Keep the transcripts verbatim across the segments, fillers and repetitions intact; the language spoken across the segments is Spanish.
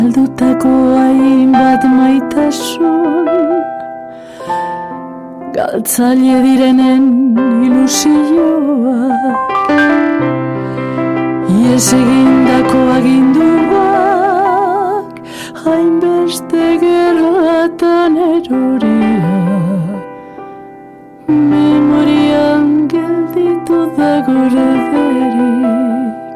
Galdutako hainbat maitasun, galtzaile direnen ilusioak, ies egindako aginduak, hainbeste gerratan eroriak, memorian gelditu da gorderik,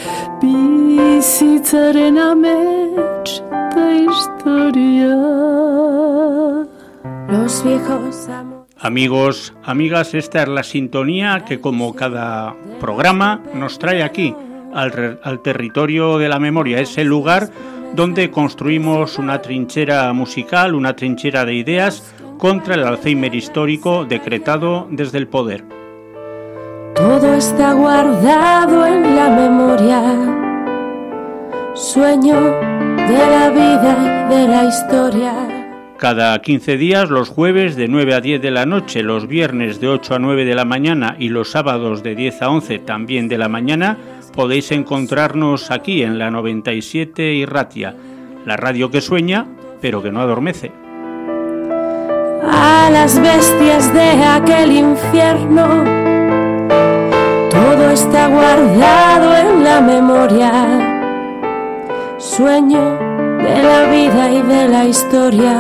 bizitzaren amets eta historia. Los viejos amores. Amigos, amigas, esta es la sintonía que como cada programa nos trae aquí, al, al territorio de la memoria, ese lugar donde construimos una trinchera musical, una trinchera de ideas contra el Alzheimer histórico decretado desde el poder. Todo está guardado en la memoria, sueño de la vida y de la historia. Cada quince días, los jueves de nueve a diez de la noche, los viernes de ocho a nueve de la mañana y los sábados de diez a once también de la mañana, podéis encontrarnos aquí en la noventa y siete Irratia, la radio que sueña, pero que no adormece. A las bestias de aquel infierno, todo está guardado en la memoria, sueño de la vida y de la historia.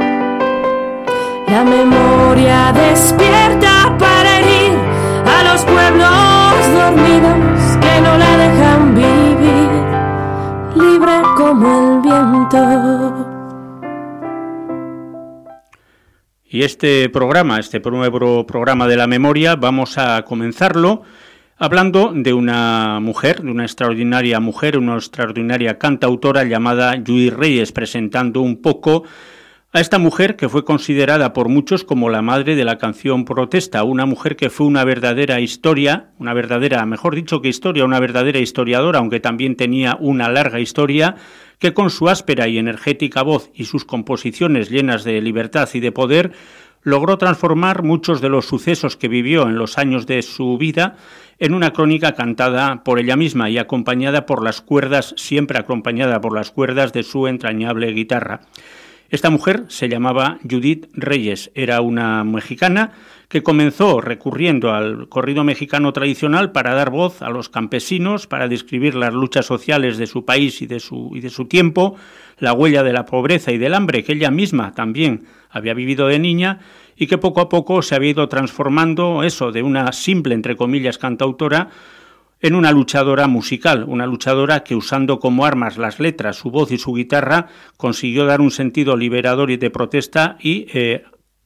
La memoria despierta para herir a los pueblos dormidos que no la dejan vivir, libre como el viento. Y este programa, este nuevo programa de la memoria, vamos a comenzarlo hablando de una mujer, de una extraordinaria mujer, una extraordinaria cantautora llamada Judith Reyes, presentando un poco a esta mujer que fue considerada por muchos como la madre de la canción protesta, una mujer que fue una verdadera historia, una verdadera, mejor dicho que historia, una verdadera historiadora, aunque también tenía una larga historia, que con su áspera y energética voz y sus composiciones llenas de libertad y de poder, logró transformar muchos de los sucesos que vivió en los años de su vida en una crónica cantada por ella misma y acompañada por las cuerdas, siempre acompañada por las cuerdas de su entrañable guitarra. Esta mujer se llamaba Judith Reyes, era una mexicana que comenzó recurriendo al corrido mexicano tradicional para dar voz a los campesinos, para describir las luchas sociales de su país y de su, y de su tiempo, la huella de la pobreza y del hambre que ella misma también había vivido de niña y que poco a poco se había ido transformando eso de una simple, entre comillas, cantautora en una luchadora musical, una luchadora que usando como armas las letras, su voz y su guitarra consiguió dar un sentido liberador y de protesta y eh,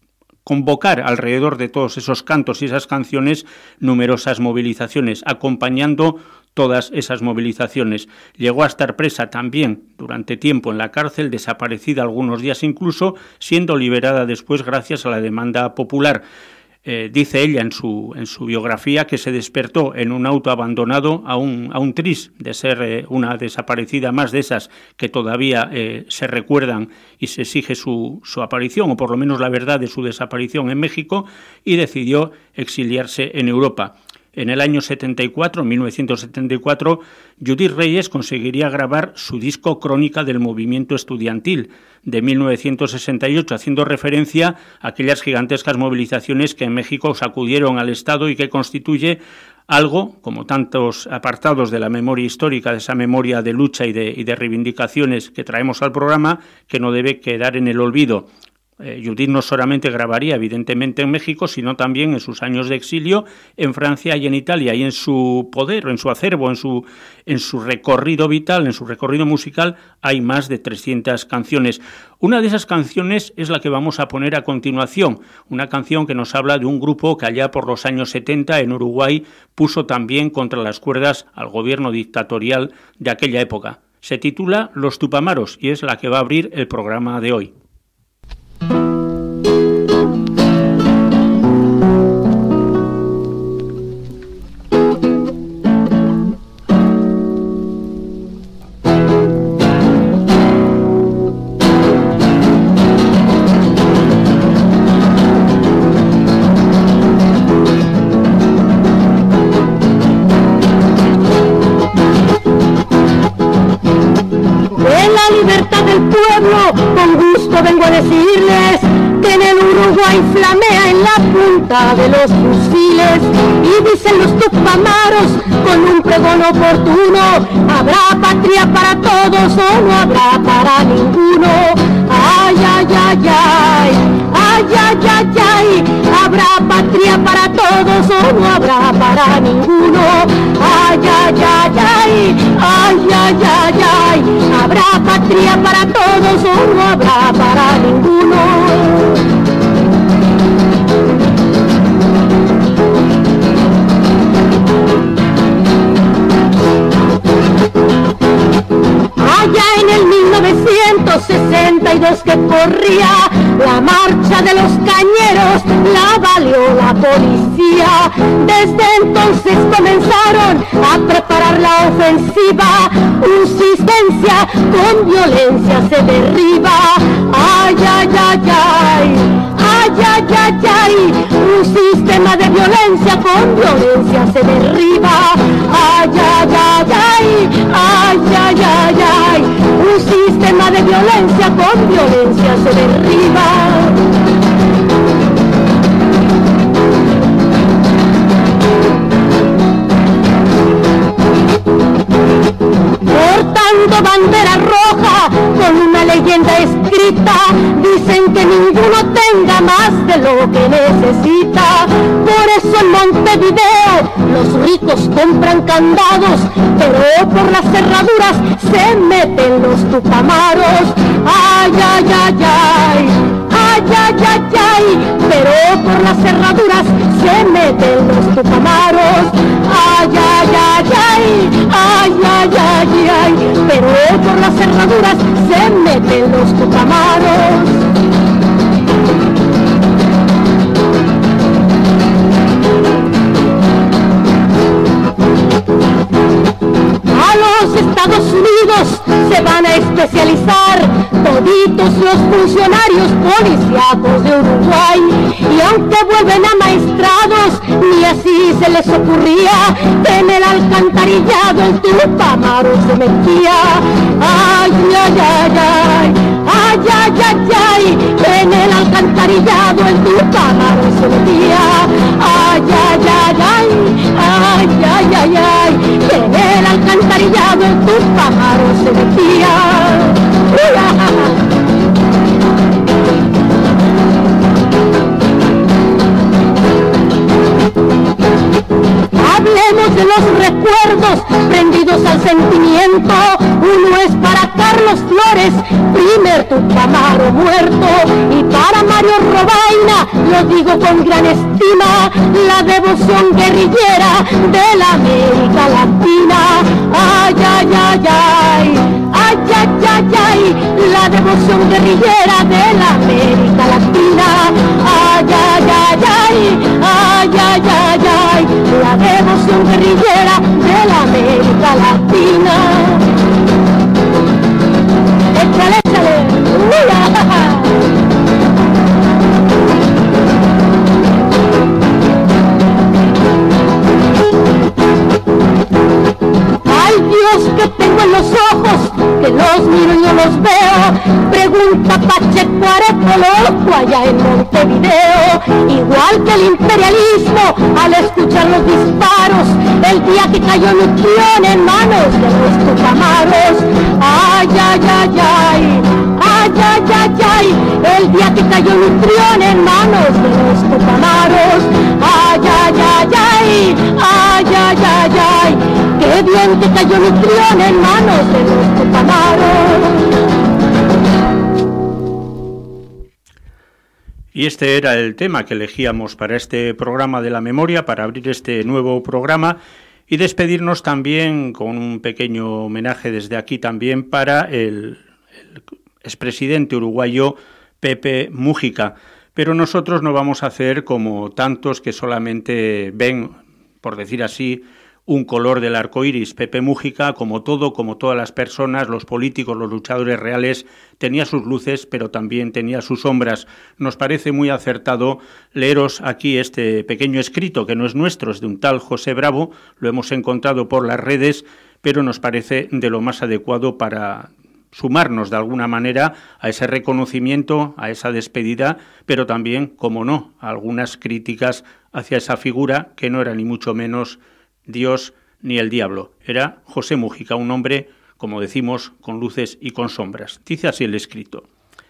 convocar alrededor de todos esos cantos y esas canciones numerosas movilizaciones, acompañando todas esas movilizaciones. Llegó a estar presa también durante tiempo en la cárcel, desaparecida algunos días incluso, siendo liberada después gracias a la demanda popular. Eh, dice ella en su, en su biografía que se despertó en un auto abandonado a un, a un tris de ser eh, una desaparecida más de esas que todavía eh, se recuerdan y se exige su, su aparición, o por lo menos la verdad de su desaparición en México, y decidió exiliarse en Europa. En el año setenta y cuatro, mil novecientos setenta y cuatro, Judith Reyes conseguiría grabar su disco Crónica del Movimiento Estudiantil de mil novecientos sesenta y ocho, haciendo referencia a aquellas gigantescas movilizaciones que en México sacudieron al Estado y que constituye algo, como tantos apartados de la memoria histórica, de esa memoria de lucha y de, y de reivindicaciones que traemos al programa, que no debe quedar en el olvido. Eh, Judith no solamente grabaría evidentemente en México, sino también en sus años de exilio en Francia y en Italia, y en su poder, en su acervo, en su, en su recorrido vital, en su recorrido musical, hay más de trescientas canciones. Una de esas canciones es la que vamos a poner a continuación, una canción que nos habla de un grupo que allá por los años setenta en Uruguay puso también contra las cuerdas al gobierno dictatorial de aquella época. Se titula Los Tupamaros y es la que va a abrir el programa de hoy. De la libertad del pueblo, con gusto vengo a decirles que en el Uruguay flamea en la punta de los fusiles y dicen los tupamaros con un pregón oportuno: habrá patria para todos o no habrá para ninguno. Ay, ay, ay, ay, ay, ay, ay, ay, habrá patria para todos o no habrá para ninguno. Ay, ay, ay, ay, ay, ay, ay, ay, habrá patria para todos o no habrá para ninguno. Allá en el mil novecientos sesenta y dos que corría la marcha de los cañeros, la valió la policía. Desde entonces comenzaron a preparar la ofensiva. Insistencia con violencia se derriba. Ay, ay, ay, ay, ay, ay, ay, ay, un sistema de violencia con violencia se derriba. Ay, ay, ay, ay, ay, ay, ay, ay, un sistema de violencia con violencia se derriba. Portando bandera roja con una leyenda escrita, dicen que ninguno tenga más de lo que necesita. Por eso en Montevideo los ricos compran candados, pero por las cerraduras se meten los tupamaros. Ay, ay, ay, ay, ay, ay, ay, ay, pero por las cerraduras se meten los tupamaros. Ay, ay, ay, ay, ay, ay, ay, ay, pero por las cerraduras se meten los tupamaros. A los Estados Unidos se van a especializar toditos los funcionarios policíacos de Uruguay, y aunque vuelven amaestrados, ni así se les ocurría que en el alcantarillado el tupamaro se metía. Ay, ay, ay, ay, ay, ay, ay, ay, en el alcantarillado el tupamaro se metía. Ay, ay, ay, ay, ay, ay, ay, ay, en el alcantarillado el tupamaro se metía. Hablemos de los recuerdos prendidos al sentimiento. Uno es para Carlos Flores, primer tupamaro muerto, y para Mario Robaina, lo digo con gran estima, la devoción guerrillera de la América Latina. Ay, ay, ay, ay, ay, ay, ay, ay, la devoción guerrillera de la América Latina. Ay, ay, ay, ay, ay, ay, ay, ay, la devoción guerrillera de la América Latina. Échale, échale, ¡mira! Ay, Dios, que tengo en los ojos, que los miro y no los veo. Pregunta Pacheco Areco loco allá en Montevideo. Igual que el imperialismo, al escuchar los disparos, el día que cayó Lutrión en manos de los tupamaros. Ay, ay, ay, ay, ay, ay, ay, ay, el día que cayó Lutrión en manos de los tupamaros. Ay, ay, ay, ay, ay, ay, ay, ay, qué bien que cayó Lutrión en manos de los tupamaros. Y este era el tema que elegíamos para este programa de la memoria, para abrir este nuevo programa y despedirnos también con un pequeño homenaje desde aquí también para el, el expresidente uruguayo Pepe Mújica. Pero nosotros no vamos a hacer como tantos que solamente ven, por decir así, un color del arco iris. Pepe Mújica, como todo, como todas las personas, los políticos, los luchadores reales, tenía sus luces, pero también tenía sus sombras. Nos parece muy acertado leeros aquí este pequeño escrito, que no es nuestro, es de un tal José Bravo, lo hemos encontrado por las redes, pero nos parece de lo más adecuado para, sumarnos de alguna manera a ese reconocimiento, a esa despedida, pero también, como no, a algunas críticas hacia esa figura que no era ni mucho menos Dios ni el diablo. Era José Mújica, un hombre, como decimos, con luces y con sombras. Dice así el escrito.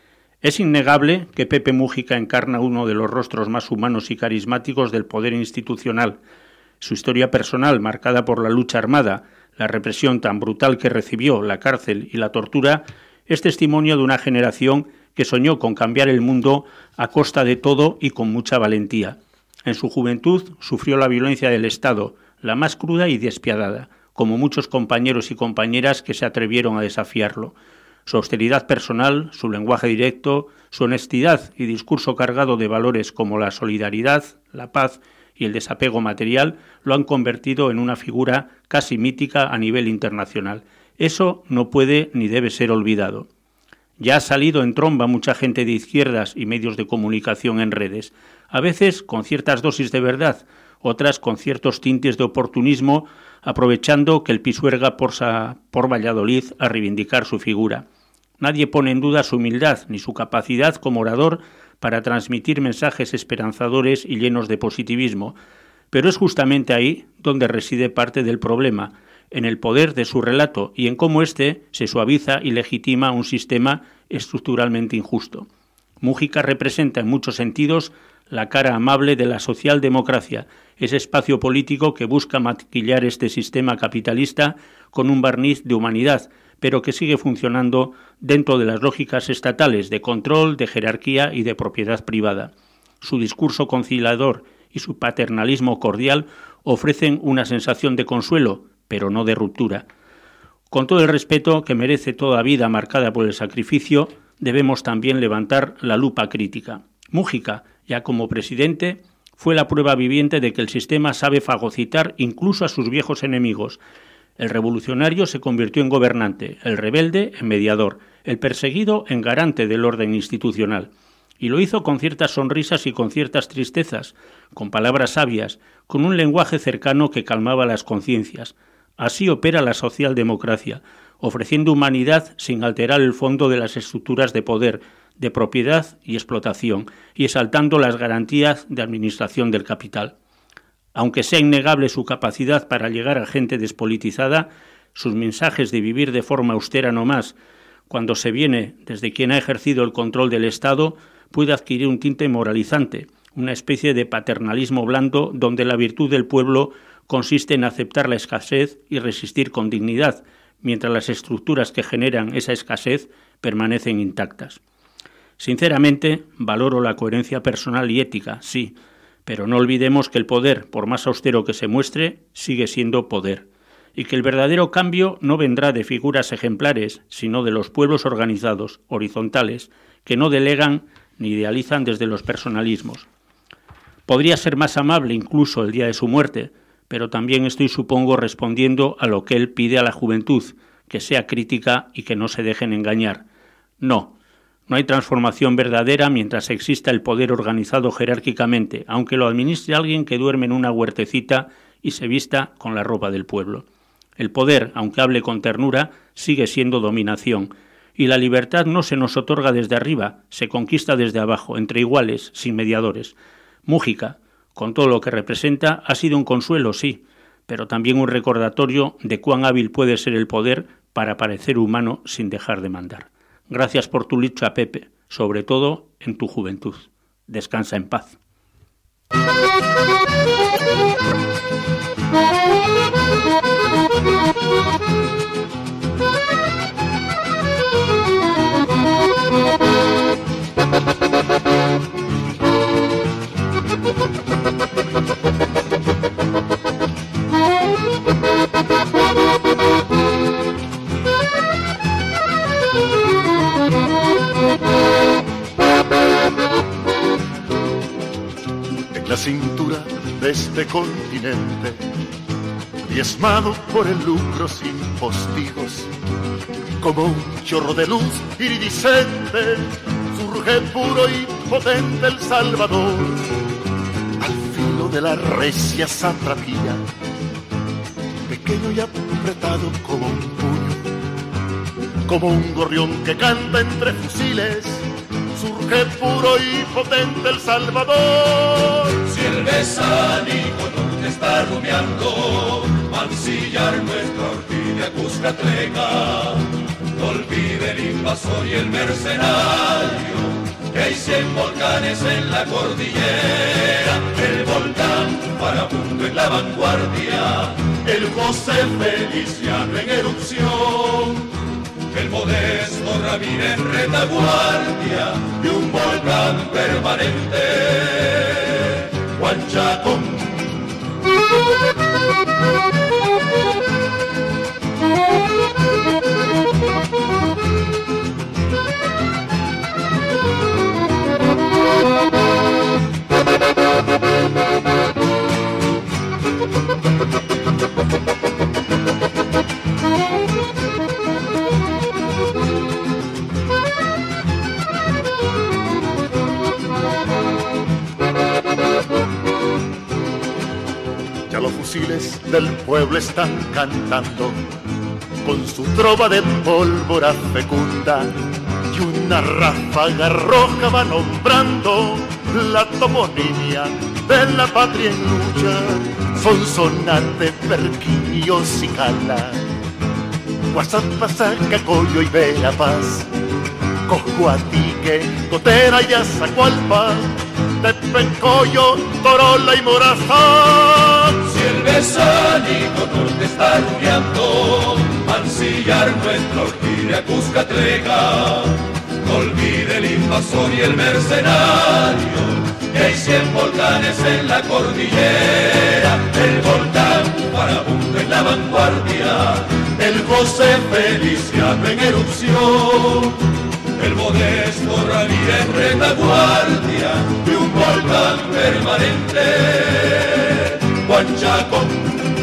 Es innegable que Pepe Mújica encarna uno de los rostros más humanos y carismáticos del poder institucional. Su historia personal, marcada por la lucha armada, la represión tan brutal que recibió, la cárcel y la tortura, es testimonio de una generación que soñó con cambiar el mundo a costa de todo y con mucha valentía. En su juventud sufrió la violencia del Estado, la más cruda y despiadada, como muchos compañeros y compañeras que se atrevieron a desafiarlo. Su austeridad personal, su lenguaje directo, su honestidad y discurso cargado de valores como la solidaridad, la paz y el desapego material lo han convertido en una figura casi mítica a nivel internacional. Eso no puede ni debe ser olvidado. Ya ha salido en tromba mucha gente de izquierdas y medios de comunicación en redes, a veces con ciertas dosis de verdad, otras con ciertos tintes de oportunismo, aprovechando que el Pisuerga porsa por Valladolid a reivindicar su figura. Nadie pone en duda su humildad ni su capacidad como orador para transmitir mensajes esperanzadores y llenos de positivismo, pero es justamente ahí donde reside parte del problema, en el poder de su relato y en cómo éste se suaviza y legitima un sistema estructuralmente injusto. Mújica representa en muchos sentidos la cara amable de la socialdemocracia, ese espacio político que busca maquillar este sistema capitalista con un barniz de humanidad, pero que sigue funcionando dentro de las lógicas estatales de control, de jerarquía y de propiedad privada. Su discurso conciliador y su paternalismo cordial ofrecen una sensación de consuelo, pero no de ruptura. Con todo el respeto que merece toda vida marcada por el sacrificio, debemos también levantar la lupa crítica. Mújica, ya como presidente, fue la prueba viviente de que el sistema sabe fagocitar incluso a sus viejos enemigos. El revolucionario se convirtió en gobernante, el rebelde en mediador, el perseguido en garante del orden institucional. Y lo hizo con ciertas sonrisas y con ciertas tristezas, con palabras sabias, con un lenguaje cercano que calmaba las conciencias. Así opera la socialdemocracia, ofreciendo humanidad sin alterar el fondo de las estructuras de poder, de propiedad y explotación, y exaltando las garantías de administración del capital. Aunque sea innegable su capacidad para llegar a gente despolitizada, sus mensajes de vivir de forma austera no más, cuando se viene desde quien ha ejercido el control del Estado, puede adquirir un tinte moralizante, una especie de paternalismo blando donde la virtud del pueblo consiste en aceptar la escasez y resistir con dignidad, mientras las estructuras que generan esa escasez permanecen intactas. Sinceramente, valoro la coherencia personal y ética, sí, pero no olvidemos que el poder, por más austero que se muestre, sigue siendo poder, y que el verdadero cambio no vendrá de figuras ejemplares, sino de los pueblos organizados, horizontales, que no delegan ni idealizan desde los personalismos. Podría ser más amable incluso el día de su muerte, pero también estoy, supongo, respondiendo a lo que él pide a la juventud, que sea crítica y que no se dejen engañar. No. No hay transformación verdadera mientras exista el poder organizado jerárquicamente, aunque lo administre alguien que duerme en una huertecita y se vista con la ropa del pueblo. El poder, aunque hable con ternura, sigue siendo dominación, y la libertad no se nos otorga desde arriba, se conquista desde abajo, entre iguales, sin mediadores. Mújica, con todo lo que representa, ha sido un consuelo, sí, pero también un recordatorio de cuán hábil puede ser el poder para parecer humano sin dejar de mandar. Gracias por tu lucha, Pepe, sobre todo en tu juventud. Descansa en paz. En la cintura de este continente, diezmado por el lucro sin postigos, como un chorro de luz iridiscente, surge puro y potente el Salvador, al filo de la recia satrapía, pequeño y apretado como un puño, Como un gorrión que canta entre fusiles, surge puro y potente El Salvador. Si el besánico norte está rumiando, mancillar nuestra orquídea cuscatleca, no olvide el invasor y el mercenario, que hay cien volcanes en la cordillera. El volcán vagabundo en la vanguardia, el José Feliciano en erupción, el modesto Ramírez en retaguardia y un volcán permanente, Huanchacón. Ya los fusiles del pueblo están cantando con su trova de pólvora fecunda, y una ráfaga roja va nombrando la toponimia de la patria en lucha. Son sonate, Perquinio, Cicala, Guasapasa, Cacoyo y Verapaz, Cojuatique, Gotera y Azacualpa, Tepecoyo, Torola y Morazán. Si el besánico norte está rumiando, mancillar nuestra orquídea cuscatleca, no olvide el invasor y el mercenario, que hay cien volcanes en la cordillera. El volcán vagabundo en la vanguardia, el José Feliciano en erupción, el modesto Ramírez en retaguardia y un volcán permanente, Huanchacón.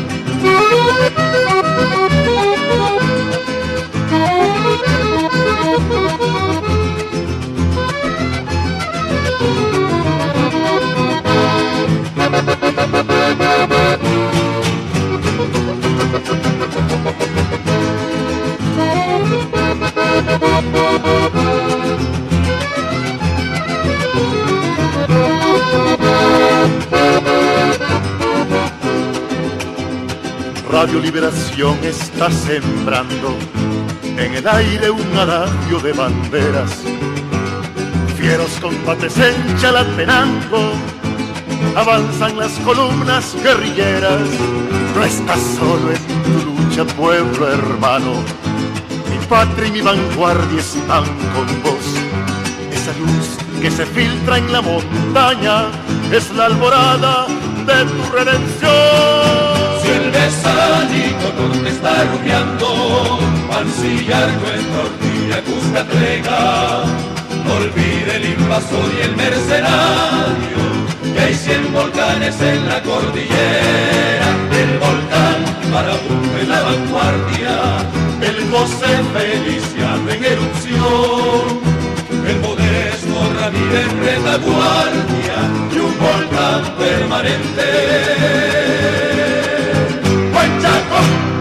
Radio Liberación está sembrando en el aire un adagio de banderas. Fieros combates en Chalatenango, avanzan las columnas guerrilleras. No estás solo en tu lucha, pueblo hermano, mi patria y mi vanguardia están con vos. Esa luz que se filtra en la montaña es la alborada de tu redención. Si el besánico norte está rumiando, mancillar nuestra orquídea cuscatleca, no olvide el invasor y el mercenario, que hay cien volcanes en la cordillera. El volcán vagabundo en la vanguardia, el José Feliciano en erupción, el modesto Ramírez en retaguardia y un volcán permanente, Huanchacón.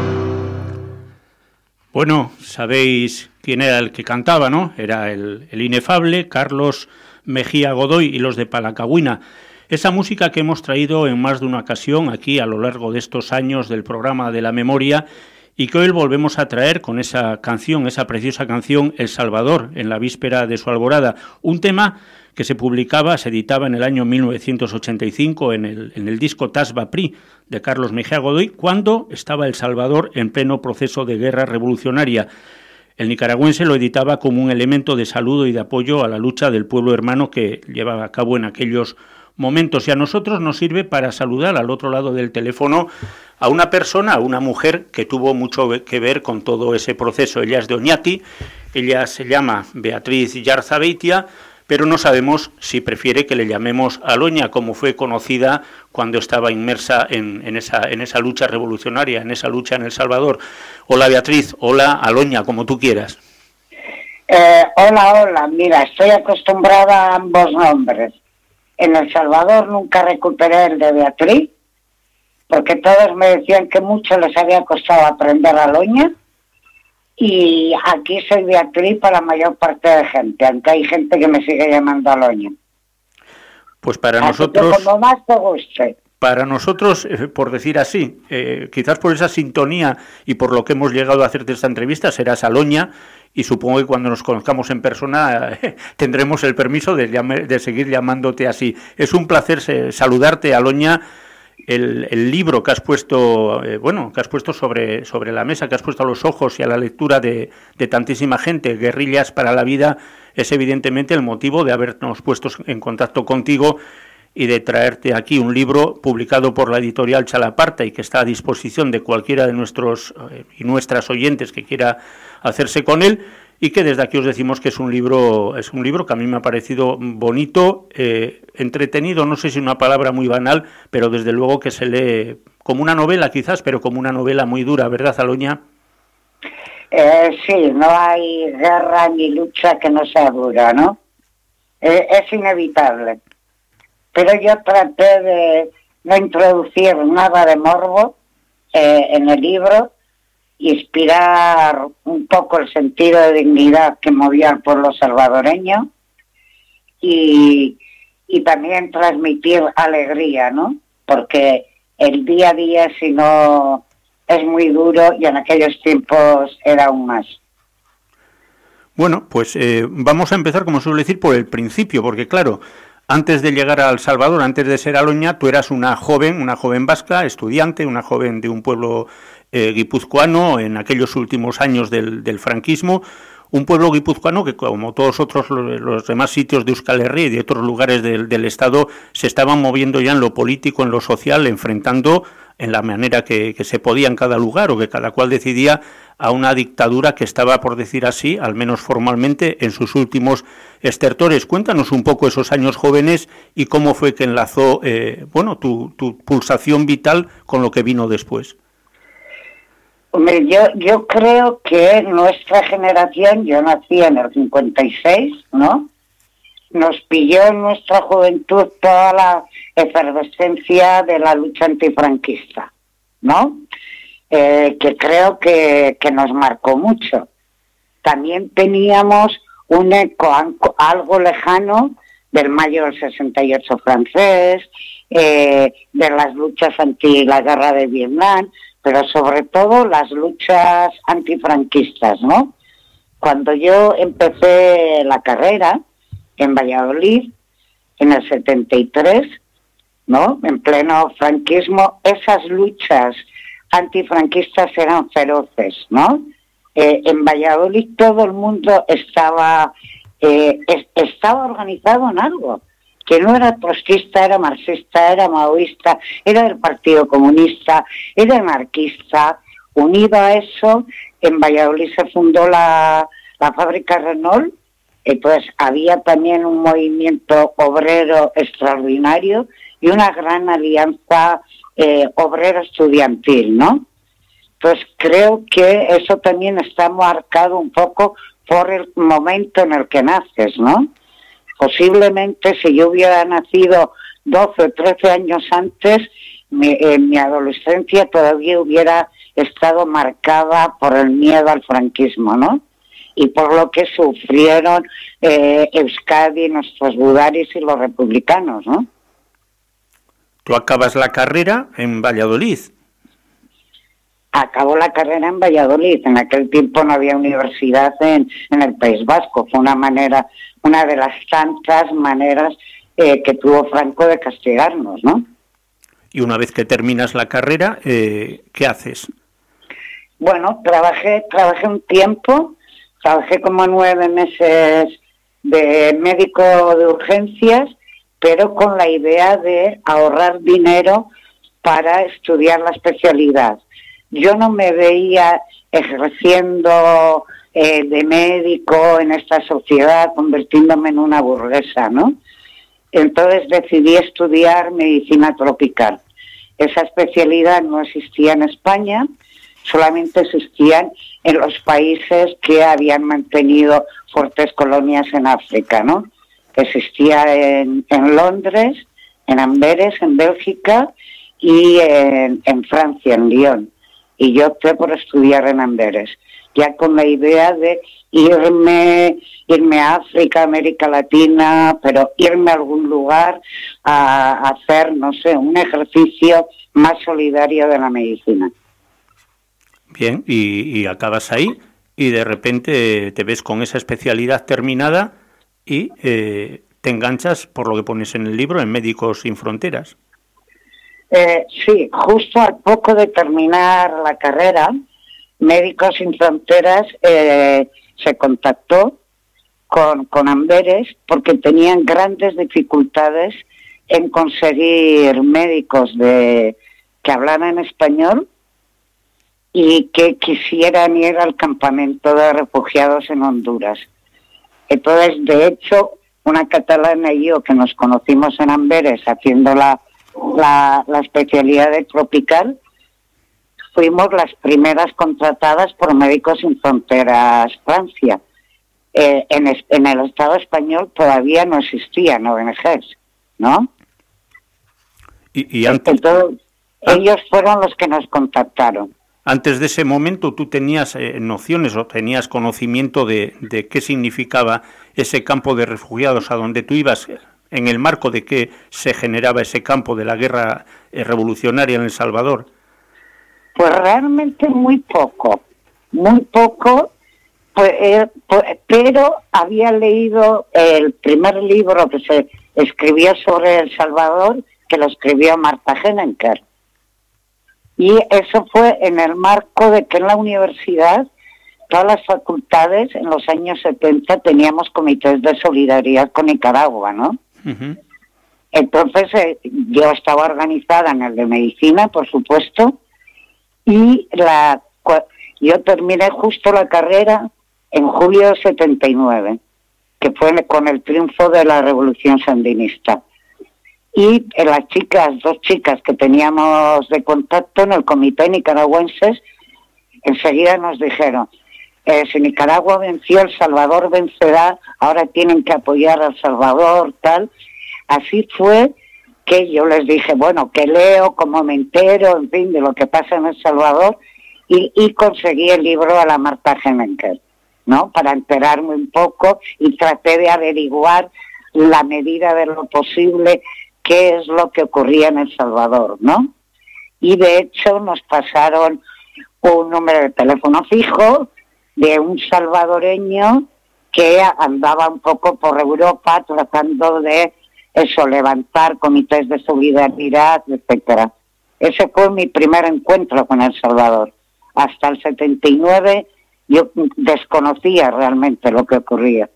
Bueno, sabéis quién era el que cantaba, ¿no? Era el, el inefable Carlos Mejía Godoy y los de Palacagüina. Esa música que hemos traído en más de una ocasión aquí a lo largo de estos años del programa de la memoria y que hoy volvemos a traer con esa canción, esa preciosa canción El Salvador, en la víspera de su alborada. Un tema que se publicaba, se editaba en el año mil novecientos ochenta y cinco en el, en el disco Tasba Pri de Carlos Mejía Godoy, cuando estaba El Salvador en pleno proceso de guerra revolucionaria. El nicaragüense lo editaba como un elemento de saludo y de apoyo a la lucha del pueblo hermano que llevaba a cabo en aquellos momentos. Y a nosotros nos sirve para saludar al otro lado del teléfono a una persona, a una mujer que tuvo mucho que ver con todo ese proceso. Ella es de Oñati, ella se llama Beatriz Yarzabeitia, pero no sabemos si prefiere que le llamemos Aloña, como fue conocida cuando estaba inmersa en, en, esa, en esa lucha revolucionaria, en esa lucha en El Salvador. Hola Beatriz, hola Aloña, como tú quieras. Eh, hola, hola, mira, estoy acostumbrada a ambos nombres. En El Salvador nunca recuperé el de Beatriz, porque todos me decían que mucho les había costado aprender Aloña, Y aquí soy Beatriz para la mayor parte de gente, aunque hay gente que me sigue llamando Aloña. Pues para así nosotros... Que como más te guste. Para nosotros, eh, por decir así, eh, quizás por esa sintonía y por lo que hemos llegado a hacerte esta entrevista, serás Aloña, y supongo que cuando nos conozcamos en persona eh, tendremos el permiso de, llame, de seguir llamándote así. Es un placer se, saludarte, Aloña. El, el libro que has puesto, eh, bueno, que has puesto sobre, sobre la mesa, que has puesto a los ojos y a la lectura de, de tantísima gente, Guerrillas para la Vida, es evidentemente el motivo de habernos puesto en contacto contigo y de traerte aquí un libro publicado por la editorial Chalaparta y que está a disposición de cualquiera de nuestros eh, y nuestras oyentes que quiera hacerse con él, y que desde aquí os decimos que es un libro es un libro que a mí me ha parecido bonito, eh, entretenido, no sé si una palabra muy banal, pero desde luego que se lee como una novela quizás, pero como una novela muy dura, ¿verdad, Aloña? Eh, sí, no hay guerra ni lucha que no sea dura, ¿no? Eh, es inevitable. Pero yo traté de no introducir nada de morbo eh, en el libro, inspirar un poco el sentido de dignidad que movía al pueblo salvadoreño y, y también transmitir alegría, ¿no? Porque el día a día, si no, es muy duro y en aquellos tiempos era aún más. Bueno, pues eh, vamos a empezar, como suelo decir, por el principio, porque claro, antes de llegar a El Salvador, antes de ser Aloña, tú eras una joven, una joven vasca, estudiante, una joven de un pueblo eh, guipuzcoano en aquellos últimos años del, del franquismo, un pueblo guipuzcoano que, como todos otros los, los demás sitios de Euskal Herria y de otros lugares del, del Estado, se estaban moviendo ya en lo político, en lo social, enfrentando en la manera que, que se podía en cada lugar o que cada cual decidía a una dictadura que estaba, por decir así, al menos formalmente, en sus últimos estertores. Cuéntanos un poco esos años jóvenes y cómo fue que enlazó eh, bueno, tu, tu pulsación vital con lo que vino después. Hombre, yo, yo creo que nuestra generación, yo nací en el cincuenta y seis, ¿no? Nos pilló en nuestra juventud toda la efervescencia de la lucha antifranquista, ¿no? Eh, que creo que, que nos marcó mucho. También teníamos un eco algo lejano del mayo del sesenta y ocho francés, eh, de las luchas anti la guerra de Vietnam, pero sobre todo las luchas antifranquistas, ¿no? Cuando yo empecé la carrera en Valladolid, en el setenta y tres, ¿no? En pleno franquismo, esas luchas antifranquistas eran feroces, ¿no? Eh, en Valladolid todo el mundo estaba eh, es, estaba organizado en algo, que no era trotskista, era marxista, era maoísta, era del Partido Comunista, era anarquista. Unido a eso, en Valladolid se fundó la, la fábrica Renault. Entonces había también un movimiento obrero extraordinario y una gran alianza eh, obrero-estudiantil, ¿no? Entonces creo que eso también está marcado un poco por el momento en el que naces, ¿no? Posiblemente si yo hubiera nacido doce o trece años antes, mi, eh, mi adolescencia todavía hubiera estado marcada por el miedo al franquismo, ¿no? Y por lo que sufrieron eh, Euskadi, nuestros gudaris y los republicanos, ¿no? Tú acabas la carrera en Valladolid. Acabó la carrera en Valladolid. En aquel tiempo no había universidad en, en el País Vasco. Fue una manera, una de las tantas maneras eh, que tuvo Franco de castigarnos, ¿no? Y una vez que terminas la carrera, eh, ¿qué haces? Bueno, trabajé, trabajé un tiempo. Trabajé como nueve meses de médico de urgencias, pero con la idea de ahorrar dinero para estudiar la especialidad. Yo no me veía ejerciendo eh, de médico en esta sociedad, convirtiéndome en una burguesa, ¿no? Entonces decidí estudiar medicina tropical. Esa especialidad no existía en España, solamente existían en los países que habían mantenido fuertes colonias en África, ¿no? Existía en, en Londres, en Amberes, en Bélgica y en, en Francia, en Lyon. Y yo opté por estudiar en Amberes. ya con la idea de irme, irme a África, América Latina, pero irme a algún lugar a, a hacer, no sé, un ejercicio más solidario de la medicina. Bien, y, y acabas ahí y de repente te ves con esa especialidad terminada y eh, te enganchas, por lo que pones en el libro, en Médicos Sin Fronteras. Eh, sí, justo al poco de terminar la carrera, Médicos Sin Fronteras eh, se contactó con, con Amberes porque tenían grandes dificultades en conseguir médicos de que hablaran español y que quisieran ir al campamento de refugiados en Honduras. Entonces, de hecho, una catalana y yo que nos conocimos en Amberes haciendo la, la, la especialidad de tropical, fuimos las primeras contratadas por Médicos Sin Fronteras Francia. Eh, en, en el Estado español todavía no existían O N Ges, ¿no? Y, y antes, Entonces, ah, ellos fueron los que nos contactaron. Antes de ese momento, ¿tú tenías eh, nociones o tenías conocimiento de, de qué significaba ese campo de refugiados a donde tú ibas, en el marco de qué se generaba ese campo de la guerra eh, revolucionaria en El Salvador? Pues realmente muy poco, muy poco, pues, eh, pues, pero había leído el primer libro que se escribió sobre El Salvador, que lo escribió Marta Henenker. Y eso fue en el marco de que en la universidad, todas las facultades en los años setenta teníamos comités de solidaridad con Nicaragua, ¿no? Uh-huh. Entonces eh, yo estaba organizada en el de medicina, por supuesto, y la yo terminé justo la carrera en julio de setenta y nueve, que fue con el triunfo de la Revolución Sandinista. Y las chicas, dos chicas que teníamos de contacto en el comité nicaragüense, enseguida nos dijeron, eh, si Nicaragua venció, El Salvador vencerá, ahora tienen que apoyar a El Salvador, tal. Así fue que yo les dije, bueno, que leo, cómo me entero, en fin, de lo que pasa en El Salvador, y, y conseguí el libro a la Marta Henenker, ¿no? Para enterarme un poco, y traté de averiguar la medida de lo posible qué es lo que ocurría en El Salvador, ¿no? Y de hecho nos pasaron un número de teléfono fijo de un salvadoreño que andaba un poco por Europa tratando de eso, levantar comités de solidaridad, etcétera. Ese fue mi primer encuentro con El Salvador. Hasta el setenta y nueve yo desconocía realmente lo que ocurría.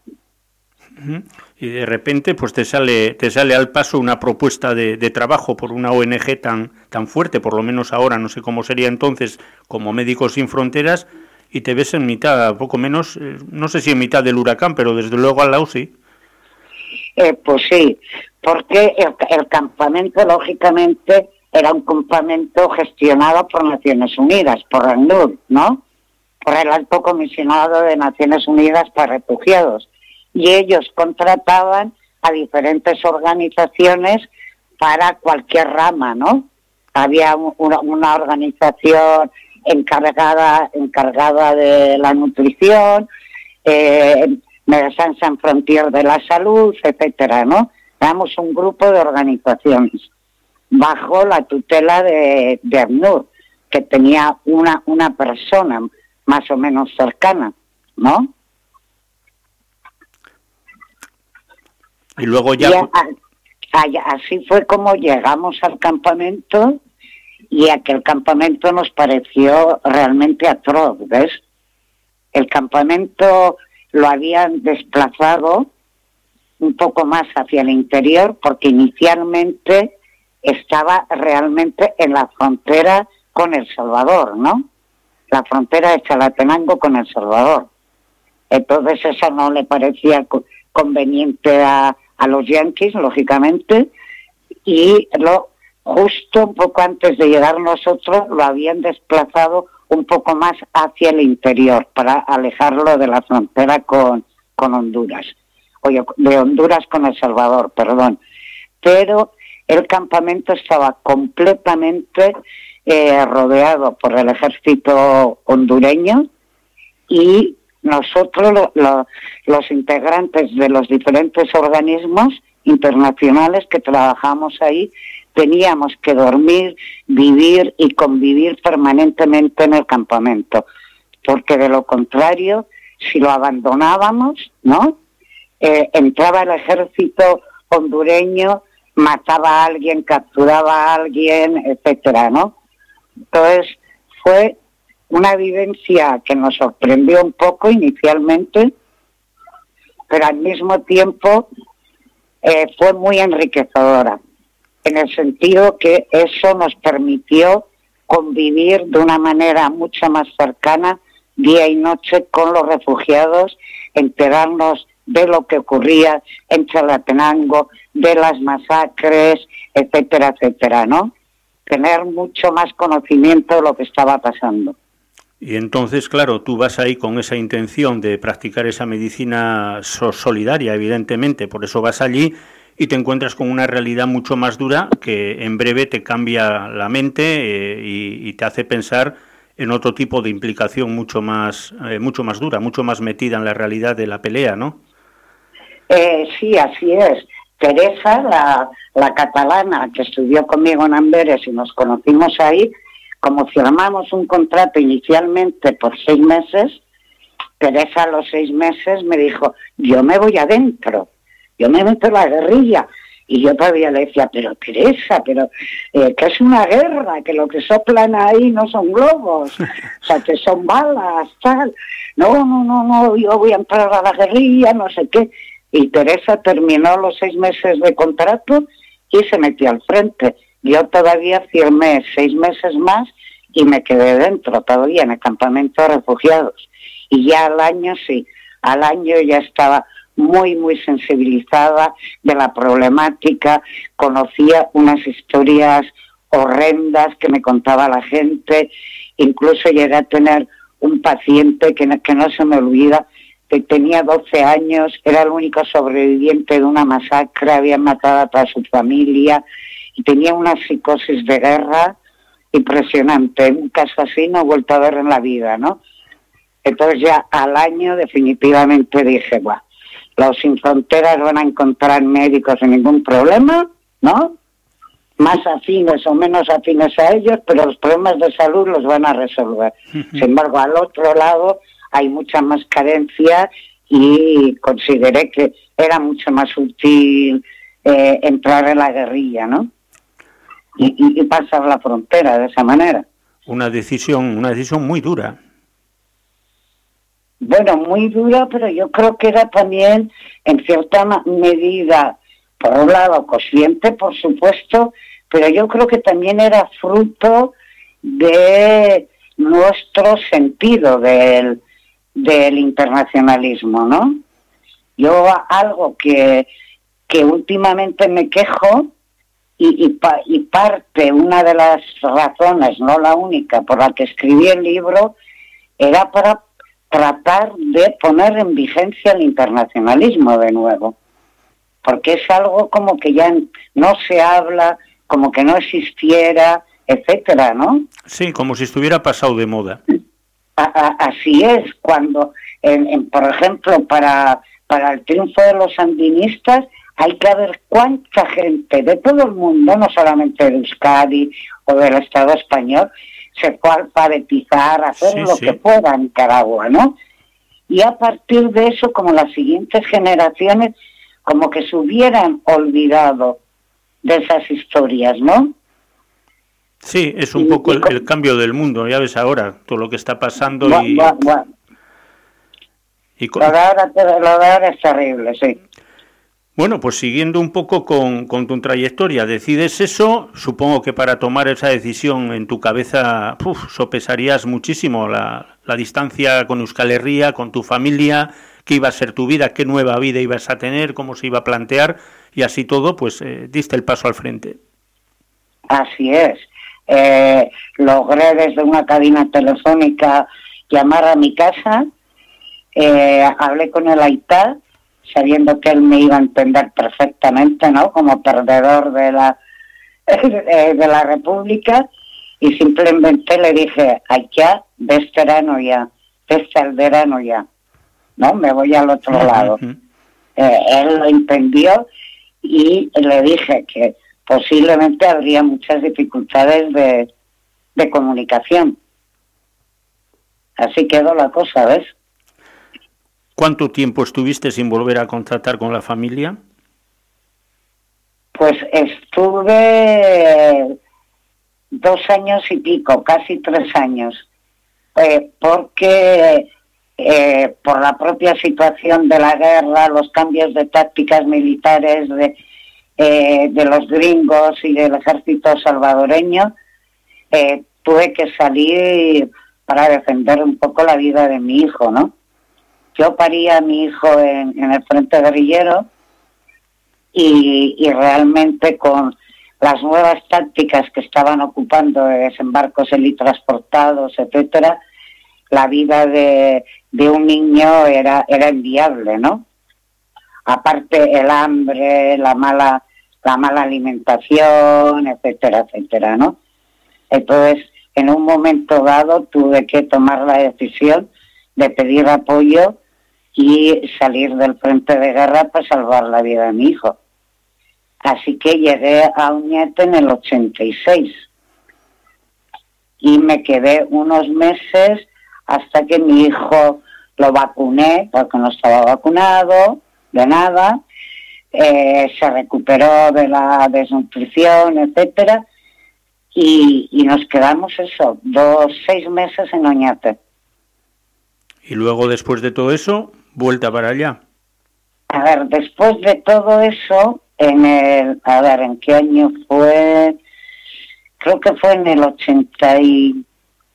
Y de repente pues te sale te sale al paso una propuesta de, de trabajo por una O N Ge tan tan fuerte, por lo menos ahora, no sé cómo sería entonces, como Médicos Sin Fronteras, y te ves en mitad, poco menos, eh, no sé si en mitad del huracán, pero desde luego al lado sí. Eh, pues sí, porque el, el campamento, lógicamente, era un campamento gestionado por Naciones Unidas, por ACNUR, ¿no? Por el Alto Comisionado de Naciones Unidas para Refugiados. Y ellos contrataban a diferentes organizaciones para cualquier rama, ¿no? Había una, una organización encargada encargada de la nutrición, eh, Médecins Sans Frontières de la salud, etcétera, ¿no? Éramos un grupo de organizaciones bajo la tutela de, de ACNUR, que tenía una, una persona más o menos cercana, ¿no? Y luego ya... Y a, a, así fue como llegamos al campamento, y aquel campamento nos pareció realmente atroz, ¿ves? El campamento lo habían desplazado un poco más hacia el interior porque inicialmente estaba realmente en la frontera con El Salvador, ¿no? La frontera de Chalatenango con El Salvador. Entonces eso no le parecía conveniente a, a los yanquis, lógicamente, y lo justo un poco antes de llegar nosotros lo habían desplazado un poco más hacia el interior para alejarlo de la frontera con, con Honduras, oye, de Honduras con El Salvador, perdón. Pero el campamento estaba completamente eh, rodeado por el ejército hondureño y nosotros, lo, lo, los integrantes de los diferentes organismos internacionales que trabajamos ahí, teníamos que dormir, vivir y convivir permanentemente en el campamento, porque de lo contrario, si lo abandonábamos, ¿no? Eh, entraba el ejército hondureño, mataba a alguien, capturaba a alguien, etcétera, ¿no? Entonces, fue una vivencia que nos sorprendió un poco inicialmente, pero al mismo tiempo eh, fue muy enriquecedora, en el sentido que eso nos permitió convivir de una manera mucho más cercana, día y noche, con los refugiados, enterarnos de lo que ocurría en Chalatenango, de las masacres, etcétera, etcétera, ¿no? Tener mucho más conocimiento de lo que estaba pasando. Y entonces, claro, tú vas ahí con esa intención de practicar esa medicina so- solidaria, evidentemente, por eso vas allí y te encuentras con una realidad mucho más dura que en breve te cambia la mente eh, y, y te hace pensar en otro tipo de implicación mucho más, eh, mucho más dura, mucho más metida en la realidad de la pelea, ¿no? Eh, sí, así es. Teresa, la, la catalana que estudió conmigo en Amberes y nos conocimos ahí, como firmamos un contrato inicialmente por seis meses, Teresa a los seis meses me dijo, yo me voy adentro, yo me meto en la guerrilla. Y yo todavía le decía, pero Teresa, pero eh, que es una guerra, que lo que soplan ahí no son globos, o sea, que son balas, tal. No, no, no, no, yo voy a entrar a la guerrilla, no sé qué. Y Teresa terminó los seis meses de contrato y se metió al frente. Yo todavía firmé seis meses más y me quedé dentro todavía en el campamento de refugiados. Y ya al año, sí, al año ya estaba muy, muy sensibilizada de la problemática, conocía unas historias horrendas que me contaba la gente, incluso llegué a tener un paciente que no, que no se me olvida, que tenía doce años, era el único sobreviviente de una masacre, había matado a toda su familia y tenía una psicosis de guerra impresionante. Un caso así no he vuelto a ver en la vida, ¿no? Entonces ya al año definitivamente dije, guau, los Sin Fronteras van a encontrar médicos sin ningún problema, ¿no? Más afines o menos afines a ellos, pero los problemas de salud los van a resolver. Sin embargo, al otro lado hay mucha más carencia y consideré que era mucho más útil eh, entrar en la guerrilla, ¿no? Y, y, y pasar la frontera de esa manera. Una decisión, una decisión muy dura. Bueno, muy dura, pero yo creo que era también, en cierta medida, por un lado, consciente, por supuesto, pero yo creo que también era fruto de nuestro sentido del, del internacionalismo, ¿no? Yo algo que, que últimamente me quejo, y, y, pa, y parte, una de las razones, no la única, por la que escribí el libro, era para tratar de poner en vigencia el internacionalismo de nuevo, porque es algo como que ya no se habla, como que no existiera, etcétera, ¿no? Sí, como si estuviera pasado de moda. A, a, así es, cuando, en, en, por ejemplo, para, para el triunfo de los sandinistas, hay que ver cuánta gente de todo el mundo, no solamente de Euskadi o del Estado español, se fue a alfabetizar, a hacer sí, lo sí. que fuera en Nicaragua, ¿no? Y a partir de eso, como las siguientes generaciones, como que se hubieran olvidado de esas historias, ¿no? Sí, es un y, poco y, el, el cambio del mundo, ya ves ahora, todo lo que está pasando buah, y... Buah, buah. y con... lo, de ahora, lo de ahora es terrible, sí. Bueno, pues siguiendo un poco con, con tu trayectoria, decides eso, supongo que para tomar esa decisión en tu cabeza uf, sopesarías muchísimo la, la distancia con Euskal Herria, con tu familia, qué iba a ser tu vida, qué nueva vida ibas a tener, cómo se iba a plantear, y así todo, pues eh, diste el paso al frente. Así es. Eh, logré desde una cabina telefónica llamar a mi casa, eh, hablé con el Aitá, sabiendo que él me iba a entender perfectamente, ¿no? Como perdedor de la de la República, y simplemente le dije, allá, ves verano ya, este el verano ya, ¿no? Me voy al otro lado. Eh, él lo entendió y le dije que posiblemente habría muchas dificultades de, de comunicación. Así quedó la cosa, ¿ves? ¿Cuánto tiempo estuviste sin volver a contactar con la familia? Pues estuve dos años y pico, casi tres años, eh, porque eh, por la propia situación de la guerra, los cambios de tácticas militares de, eh, de los gringos y del ejército salvadoreño, eh, tuve que salir para defender un poco la vida de mi hijo, ¿no? Yo parí a mi hijo en, en el frente guerrillero y, y realmente con las nuevas tácticas que estaban ocupando de desembarcos helitransportados, etcétera, la vida de, de un niño era, era inviable, ¿no? Aparte el hambre, la mala, la mala alimentación, etcétera, etcétera, ¿no? Entonces, en un momento dado tuve que tomar la decisión de pedir apoyo y salir del frente de guerra para salvar la vida de mi hijo. Así que llegué a Oñate en el ochenta y seis y me quedé unos meses hasta que mi hijo lo vacuné, porque no estaba vacunado, de nada, eh, se recuperó de la desnutrición, etcétera, y, y nos quedamos eso, dos, seis meses en Oñate. Y luego, después de todo eso, vuelta para allá. A ver, después de todo eso, en el, a ver, ¿en qué año fue? Creo que fue en el ochenta y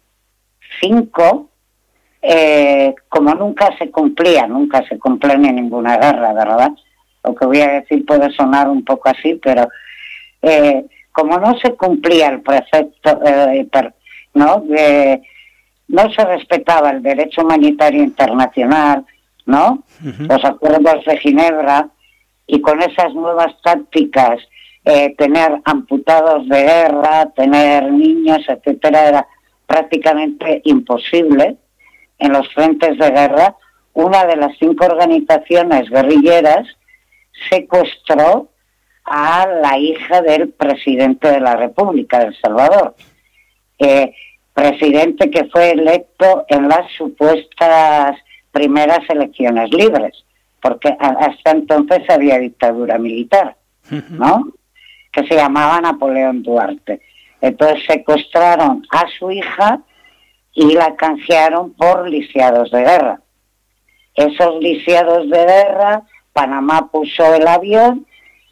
cinco, eh, como nunca se cumplía, nunca se cumple ni ninguna guerra, ¿verdad? Lo que voy a decir puede sonar un poco así, pero eh, como no se cumplía el precepto, eh, per, ¿no? De, no se respetaba el derecho humanitario internacional, ¿no? Uh-huh. Los acuerdos de Ginebra, y con esas nuevas tácticas, eh, tener amputados de guerra, tener niños, etcétera, era prácticamente imposible en los frentes de guerra. Una de las cinco organizaciones guerrilleras secuestró a la hija del presidente de la República de El Salvador, eh, presidente que fue electo en las supuestas primeras elecciones libres, porque hasta entonces había dictadura militar, ¿no? Que se llamaba Napoleón Duarte. Entonces secuestraron a su hija y la canjearon por lisiados de guerra. Esos lisiados de guerra, Panamá puso el avión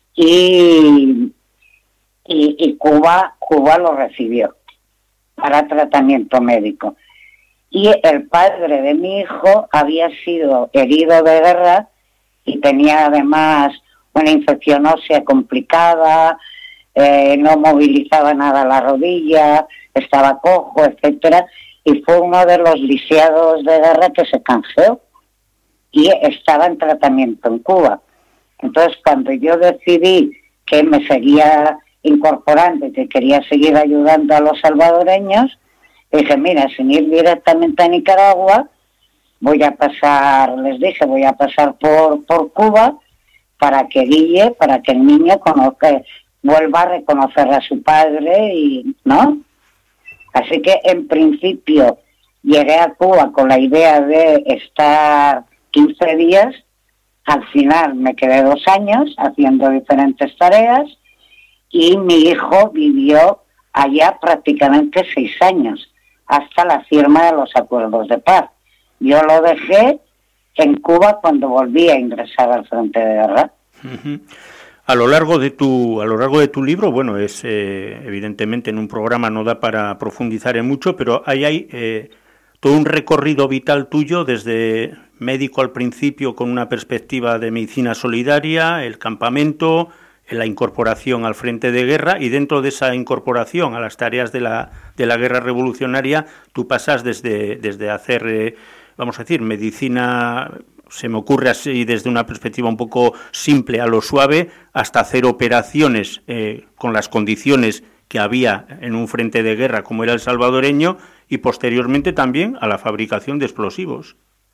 y, y, y Cuba, Cuba lo recibió para tratamiento médico. Y el padre de mi hijo había sido herido de guerra y tenía además una infección ósea complicada, eh, no movilizaba nada la rodilla, estaba cojo, etcétera, y fue uno de los lisiados de guerra que se canjeó y estaba en tratamiento en Cuba. Entonces, cuando yo decidí que me seguía incorporando y que quería seguir ayudando a los salvadoreños, dije, mira, sin ir directamente a Nicaragua, voy a pasar, les dije, voy a pasar por, por Cuba para que Guille, para que el niño conozca, vuelva a reconocer a su padre, y ¿no? Así que en principio llegué a Cuba con la idea de estar quince días, al final me quedé dos años haciendo diferentes tareas y mi hijo vivió allá prácticamente seis años, hasta la firma de los acuerdos de paz. Yo lo dejé en Cuba cuando volví a ingresar al frente de guerra. Uh-huh. A lo largo de tu, a lo largo de tu libro, bueno, es eh, evidentemente en un programa no da para profundizar en mucho, pero ahí hay eh, todo un recorrido vital tuyo, desde médico al principio con una perspectiva de medicina solidaria, el campamento, la incorporación al frente de guerra, y dentro de esa incorporación a las tareas de la de la guerra revolucionaria, tú pasas desde, desde hacer, eh, vamos a decir, medicina, se me ocurre así desde una perspectiva un poco simple a lo suave, hasta hacer operaciones eh, con las condiciones que había en un frente de guerra como era el salvadoreño, y posteriormente también a la fabricación de explosivos.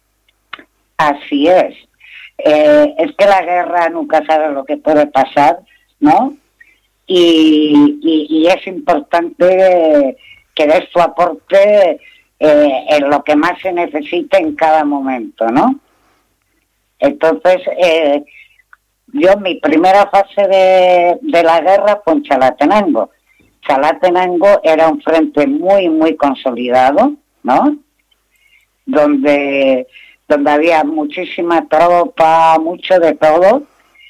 Así es. Eh, es que la guerra nunca sabe lo que puede pasar, ¿no? Y, y, y es importante que des tu aporte eh, en lo que más se necesite en cada momento, ¿no? Entonces, eh, yo mi primera fase de, de la guerra fue en Chalatenango. Chalatenango era un frente muy, muy consolidado, ¿no? Donde, donde había muchísima tropa, mucho de todo,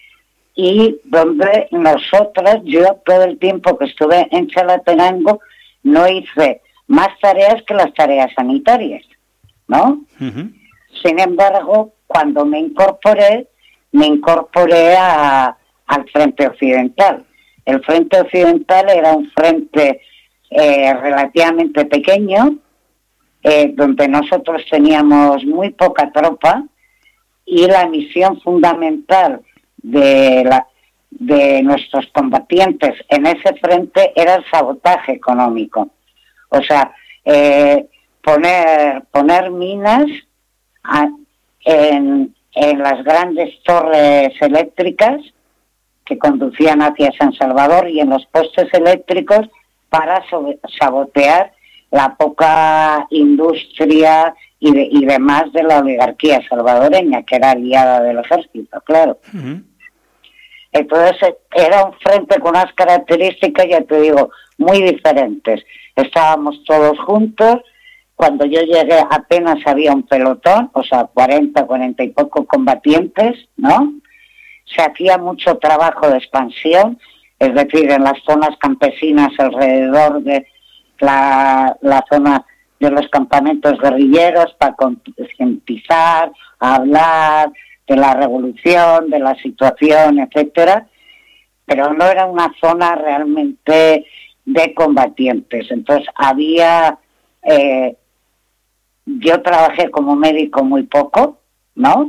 y donde nosotras, yo todo el tiempo que estuve en Chalatenango, no hice más tareas que las tareas sanitarias, ¿no? Uh-huh. Sin embargo, cuando me incorporé, me incorporé a, al Frente Occidental. El Frente Occidental era un frente eh, relativamente pequeño, eh, donde nosotros teníamos muy poca tropa, y la misión fundamental de, la, de nuestros combatientes en ese frente era el sabotaje económico. O sea, eh, poner, poner minas a, en, en las grandes torres eléctricas que conducían hacia San Salvador y en los postes eléctricos para so- sabotear la poca industria y, de, y demás de la oligarquía salvadoreña, que era aliada del ejército, claro. Uh-huh. Entonces era un frente con unas características, ya te digo, muy diferentes. Estábamos todos juntos. Cuando yo llegué apenas había un pelotón, o sea, cuarenta, cuarenta y pocos combatientes, ¿no? Se hacía mucho trabajo de expansión, es decir, en las zonas campesinas alrededor de la, la zona de los campamentos guerrilleros para concientizar, hablar de la revolución, de la situación, etcétera, pero no era una zona realmente de combatientes. Entonces había, eh, yo trabajé como médico muy poco, ¿no?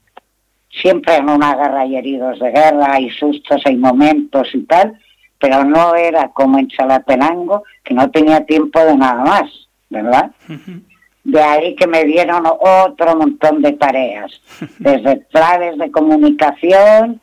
Siempre en una guerra hay heridos de guerra, hay sustos, hay momentos y tal, pero no era como en Chalatenango, que no tenía tiempo de nada más, ¿verdad? Uh-huh. De ahí que me dieron otro montón de tareas, desde claves de comunicación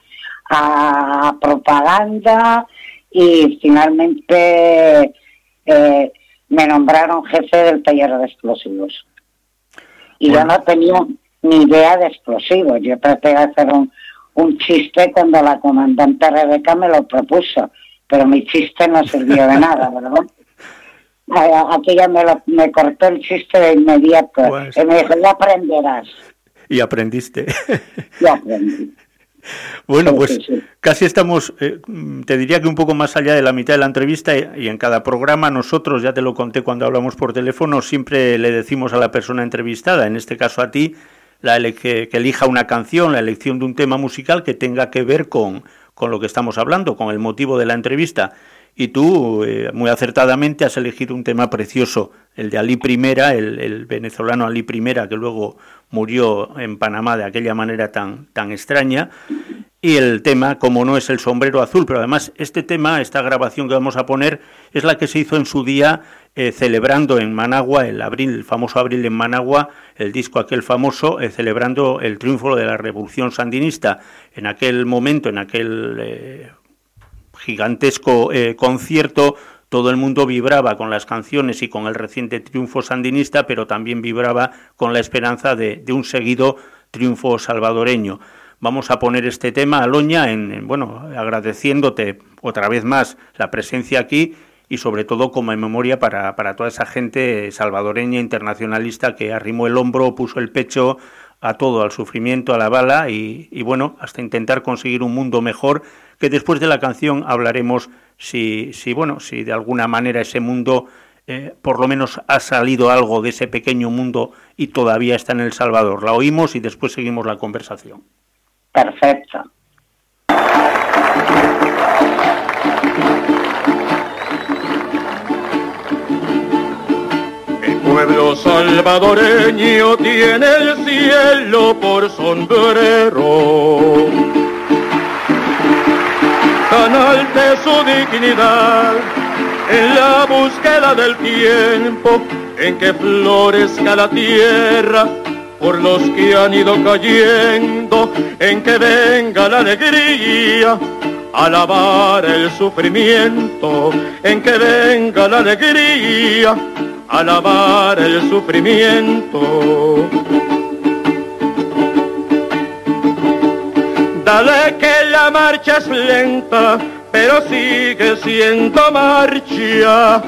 a propaganda, y finalmente eh, me nombraron jefe del taller de explosivos. Y bueno, yo no tenía ni idea de explosivos. Yo traté de hacer un, un chiste cuando la comandante Rebeca me lo propuso, pero mi chiste no sirvió de nada, ¿verdad? Aquella me, lo, me cortó el chiste de inmediato, pues, y me dijo, ya aprenderás. Y aprendiste. Y aprendí. Bueno, pues sí, sí. Casi estamos, eh, te diría que un poco más allá de la mitad de la entrevista, y en cada programa nosotros, ya te lo conté cuando hablamos por teléfono, siempre le decimos a la persona entrevistada, en este caso a ti, la ele- que, que elija una canción, la elección de un tema musical que tenga que ver con, con lo que estamos hablando, con el motivo de la entrevista. Y tú, eh, muy acertadamente, has elegido un tema precioso, el de Alí Primera, el, el venezolano Alí Primera, que luego murió en Panamá de aquella manera tan, tan extraña, y el tema, como no, es el sombrero azul. Pero además este tema, esta grabación que vamos a poner, es la que se hizo en su día eh, celebrando en Managua, el abril, el famoso abril en Managua, el disco aquel famoso, eh, celebrando el triunfo de la revolución sandinista. En aquel momento, en aquel eh, gigantesco eh, concierto, todo el mundo vibraba con las canciones y con el reciente triunfo sandinista, pero también vibraba con la esperanza de, de un seguido triunfo salvadoreño. Vamos a poner este tema, Aloña, en, en, bueno, agradeciéndote otra vez más la presencia aquí y sobre todo como en memoria para, para toda esa gente salvadoreña, internacionalista, que arrimó el hombro, puso el pecho a todo, al sufrimiento, a la bala y, y bueno, hasta intentar conseguir un mundo mejor, que después de la canción hablaremos si, si bueno, si de alguna manera ese mundo eh, por lo menos ha salido algo de ese pequeño mundo y todavía está en El Salvador. La oímos y después seguimos la conversación. Perfecto. El pueblo salvadoreño tiene el cielo por sombrero, canal de su dignidad en la búsqueda del tiempo en que florezca la tierra por los que han ido cayendo, en que venga la alegría a lavar el sufrimiento, en que venga la alegría a lavar el sufrimiento. Dale que la marcha es lenta, pero sigue siendo marcha.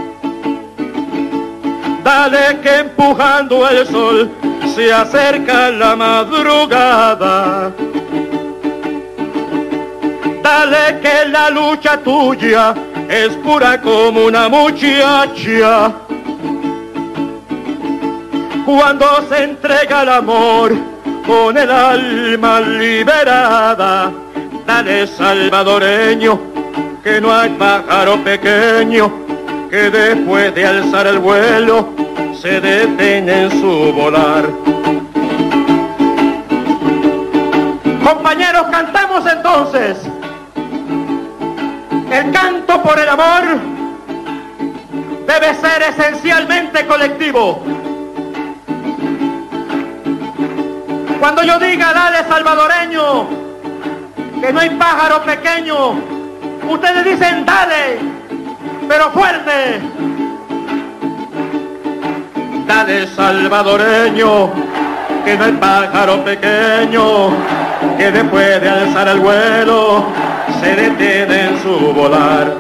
Dale que empujando el sol se acerca la madrugada. Dale que la lucha tuya es pura como una muchacha. Cuando se entrega el amor con el alma liberada, dale salvadoreño que no hay pájaro pequeño que después de alzar el vuelo se detiene en su volar. Compañeros, cantamos entonces. El canto por el amor debe ser esencialmente colectivo. Cuando yo diga dale salvadoreño, que no hay pájaro pequeño, ustedes dicen dale, pero fuerte. Dale salvadoreño, que no hay pájaro pequeño, que después de alzar el vuelo se detiene en su volar.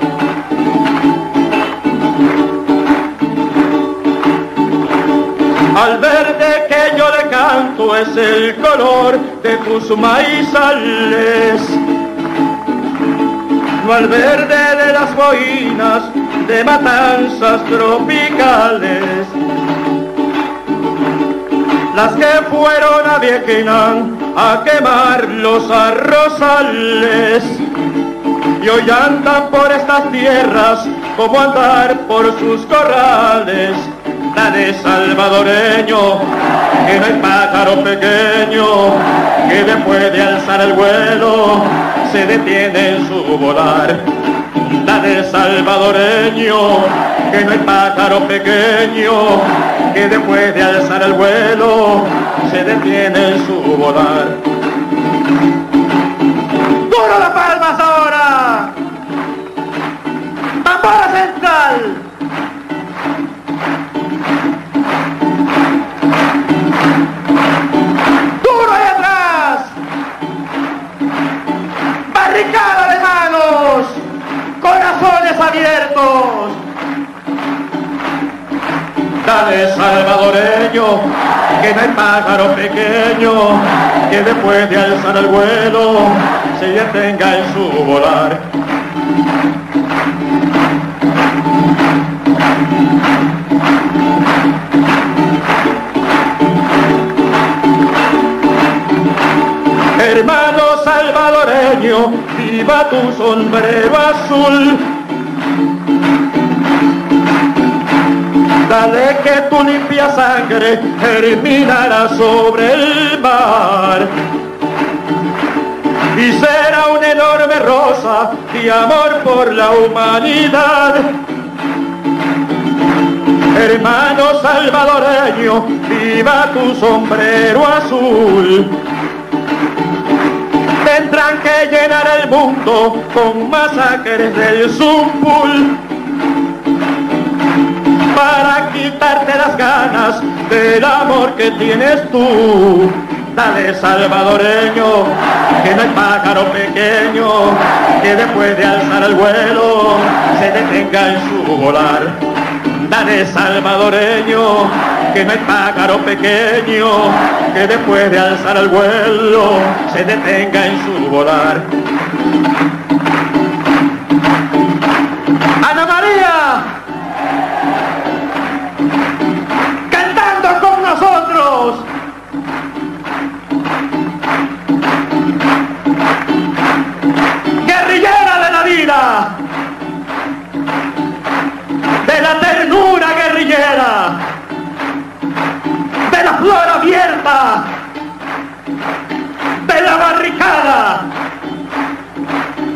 Al verde que yo le canto es el color de tus maizales, no al verde de las boinas de matanzas tropicales, las que fueron a Viequinán a quemar los arrozales y hoy andan por estas tierras como andar por sus corrales. Dale salvadoreño, que no hay pájaro pequeño que después de alzar el vuelo se detiene en su volar. Dale salvadoreño, que no hay pájaro pequeño que después de alzar el vuelo se detiene en su volar. ¡Duro las palmas ahora! ¡Tambora central! ¡Duro ahí atrás! ¡Barricada de manos! ¡Corazones abiertos! Dale salvadoreño, que no hay pájaro pequeño que después de alzar el vuelo se detenga en su volar. Hermano salvadoreño, viva tu sombrero azul. Dale que tu limpia sangre germinará sobre el mar y será una enorme rosa de amor por la humanidad. Hermano salvadoreño, viva tu sombrero azul. Tendrán que llenar el mundo con masacres del Zumpul para quitarte las ganas del amor que tienes tú. Dale salvadoreño, que no hay pájaro pequeño que después de alzar el vuelo se detenga en su volar. Dale salvadoreño, que no hay pájaro pequeño que después de alzar el vuelo se detenga en su volar. Ana María, cantando con nosotros. Guerrillera de la vida, de la ternura guerrillera, de la flor abierta, de la barricada.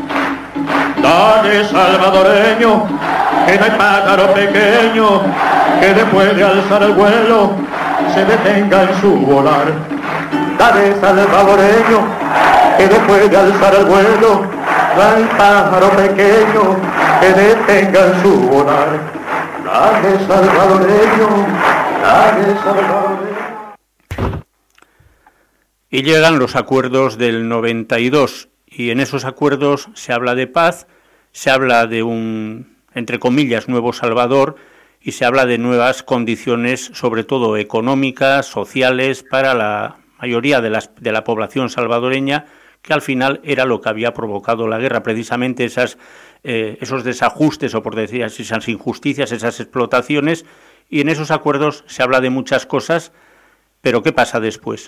Dale salvadoreño, que no hay pájaro pequeño que después de alzar el vuelo se detenga en su volar. Dale salvadoreño, que después de alzar el vuelo al pájaro pequeño que detenga en su volar. Dale salvadoreño, dale salvadoreño. Y llegan los acuerdos del noventa y dos, y en esos acuerdos se habla de paz, se habla de un, entre comillas, nuevo Salvador, y se habla de nuevas condiciones, sobre todo económicas, sociales, para la mayoría de, las, de la población salvadoreña, que al final era lo que había provocado la guerra, precisamente esas, eh, esos desajustes, o por decir así, esas injusticias, esas explotaciones, y en esos acuerdos se habla de muchas cosas, pero ¿qué pasa después?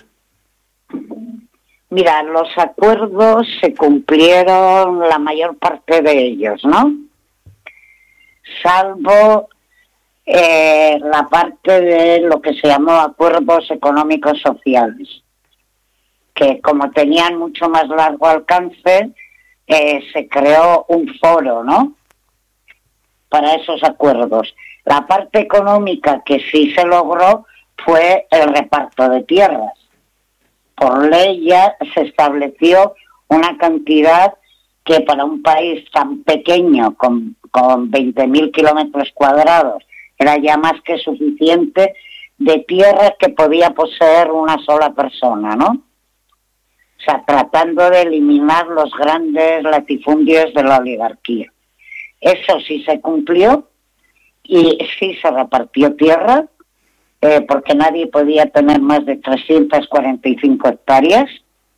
Mira, los acuerdos se cumplieron la mayor parte de ellos, ¿no? Salvo eh, la parte de lo que se llamó acuerdos económicos sociales, que como tenían mucho más largo alcance, eh, se creó un foro, ¿no?, para esos acuerdos. La parte económica que sí se logró fue el reparto de tierras. Por ley ya se estableció una cantidad que para un país tan pequeño, con, con veinte mil kilómetros cuadrados, era ya más que suficiente de tierras que podía poseer una sola persona, ¿no? O sea, tratando de eliminar los grandes latifundios de la oligarquía. Eso sí se cumplió y sí se repartió tierra, eh, porque nadie podía tener más de trescientas cuarenta y cinco hectáreas.